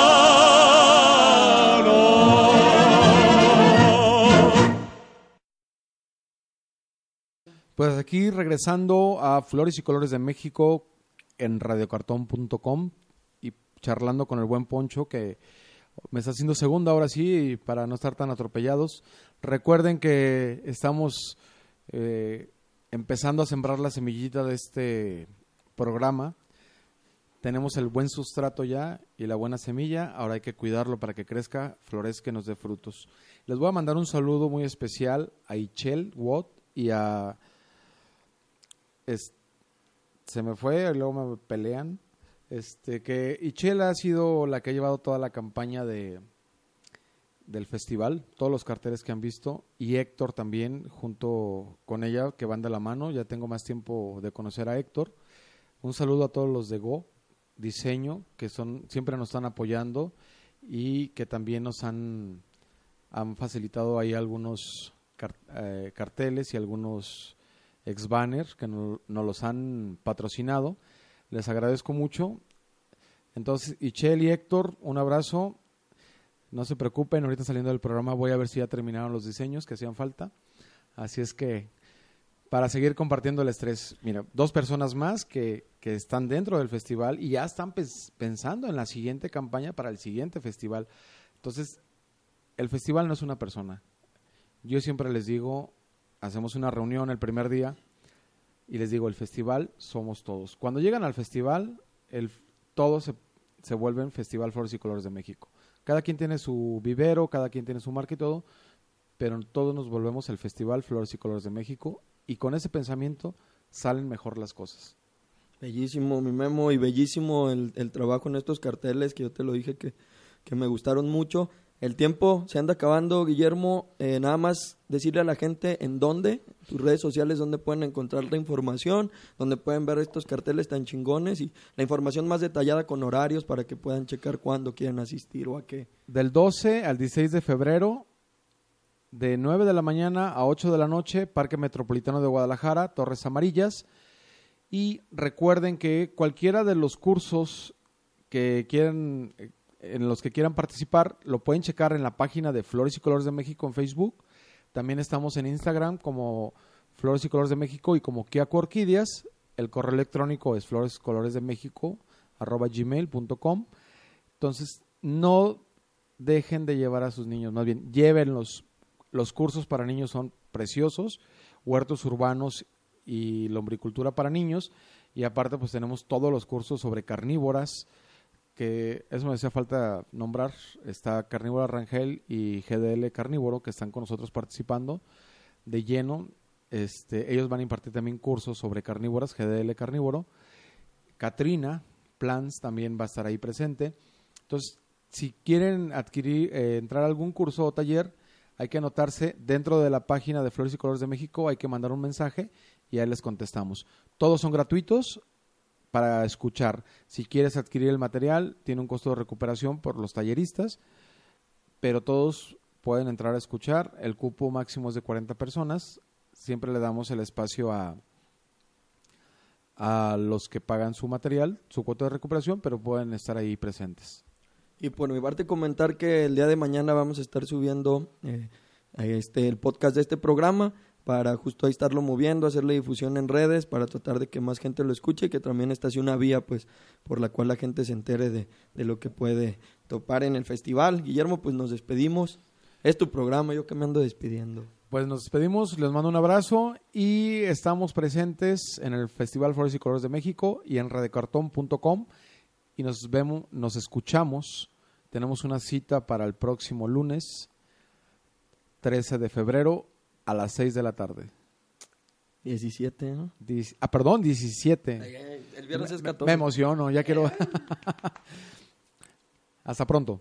Pues aquí regresando a Flores y Colores de México en radiocartón punto com y charlando con el buen Poncho, que me está haciendo segunda ahora sí, para no estar tan atropellados. Recuerden que estamos eh, empezando a sembrar la semillita de este programa. Tenemos el buen sustrato ya y la buena semilla, ahora hay que cuidarlo para que crezca, florezca y nos dé frutos. Les voy a mandar un saludo muy especial a Ichel Watt y a... Es, se me fue, y luego me pelean. Este, que Ichel ha sido la que ha llevado toda la campaña de del festival, todos los carteles que han visto, y Héctor también, junto con ella, que van de la mano. Ya tengo más tiempo de conocer a Héctor. Un saludo a todos los de Go Diseño, que son siempre nos están apoyando y que también nos han, han facilitado ahí algunos car, eh, carteles y algunos ex banners que nos no los han patrocinado. Les agradezco mucho. Entonces, Ichel y Héctor, un abrazo. No se preocupen, ahorita saliendo del programa voy a ver si ya terminaron los diseños que hacían falta. Así es que, para seguir compartiendo el estrés, mira, dos personas más que, que están dentro del festival y ya están pens- pensando en la siguiente campaña para el siguiente festival. Entonces, el festival no es una persona. Yo siempre les digo hacemos una reunión el primer día y les digo, el festival somos todos. Cuando llegan al festival, el, todos se, se vuelven Festival Flores y Colores de México. Cada quien tiene su vivero, cada quien tiene su marca y todo, pero todos nos volvemos el Festival Flores y Colores de México y con ese pensamiento salen mejor las cosas. Bellísimo, mi Memo, y bellísimo el, el trabajo en estos carteles, que yo te lo dije que, que me gustaron mucho. El tiempo se anda acabando, Guillermo. Eh, nada más decirle a la gente en dónde, tus redes sociales, dónde pueden encontrar la información, donde pueden ver estos carteles tan chingones y la información más detallada con horarios para que puedan checar cuándo quieren asistir o a qué. Del doce al dieciséis de febrero, de nueve de la mañana a ocho de la noche, Parque Metropolitano de Guadalajara, Torres Amarillas. Y recuerden que cualquiera de los cursos que quieran... en los que quieran participar, lo pueden checar en la página de Flores y Colores de México en Facebook. También estamos en Instagram como Flores y Colores de México y como Kiaku Orquídeas. El correo electrónico es florescolores-de-méxico arroba gmail punto com. Entonces, no dejen de llevar a sus niños, más bien, llévenlos. Los cursos para niños son preciosos, huertos urbanos y lombricultura para niños. Y aparte, pues tenemos todos los cursos sobre carnívoras, que eso me hacía falta nombrar. Está Carnívora Rangel y G D L Carnívoro, que están con nosotros participando de lleno. Este, ellos van a impartir también cursos sobre carnívoras, G D L Carnívoro. Katrina Plans también va a estar ahí presente. Entonces, si quieren adquirir, eh, entrar a algún curso o taller, hay que anotarse dentro de la página de Flores y Colores de México, hay que mandar un mensaje y ahí les contestamos. Todos son gratuitos para escuchar. Si quieres adquirir el material, tiene un costo de recuperación por los talleristas, pero todos pueden entrar a escuchar. El cupo máximo es de cuarenta personas. Siempre le damos el espacio a, a los que pagan su material, su cuota de recuperación, pero pueden estar ahí presentes. Y por mi parte comentar que el día de mañana vamos a estar subiendo eh, este, el podcast de este programa, para justo ahí estarlo moviendo, hacerle difusión en redes, para tratar de que más gente lo escuche y que también esta sea una vía pues por la cual la gente se entere de, de lo que puede topar en el festival. Guillermo, pues nos despedimos. Es tu programa, yo que me ando despidiendo. Pues nos despedimos, les mando un abrazo y estamos presentes en el Festival Flores y Colores de México y en radiocartón punto com y nos vemos, nos escuchamos. Tenemos una cita para el próximo lunes, trece de febrero, a las seis de la tarde. diecisiete, ¿no? Dic- ah, perdón, diecisiete. Ay, ay, el viernes es catorce. Me emociono, ya quiero. Hasta pronto.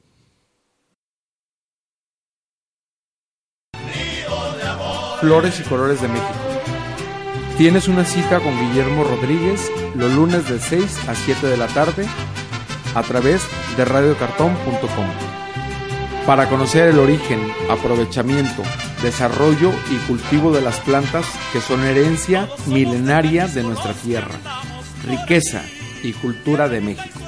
Flores y Colores de México. Tienes una cita con Guillermo Rodríguez los lunes de seis a siete de la tarde a través de radiocartón punto com. Para conocer el origen, aprovechamiento, desarrollo y cultivo de las plantas que son herencia milenaria de nuestra tierra, riqueza y cultura de México.